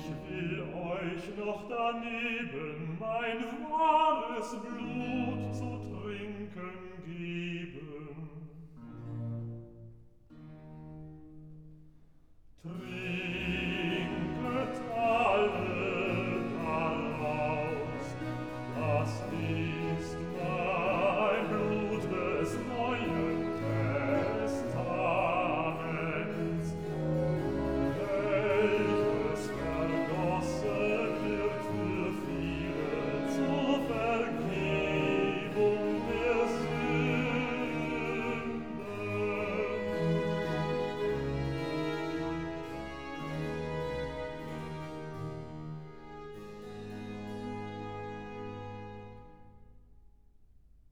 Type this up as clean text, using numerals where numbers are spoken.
will euch noch daneben mein wahres Blut zu trinken geben. Trinkt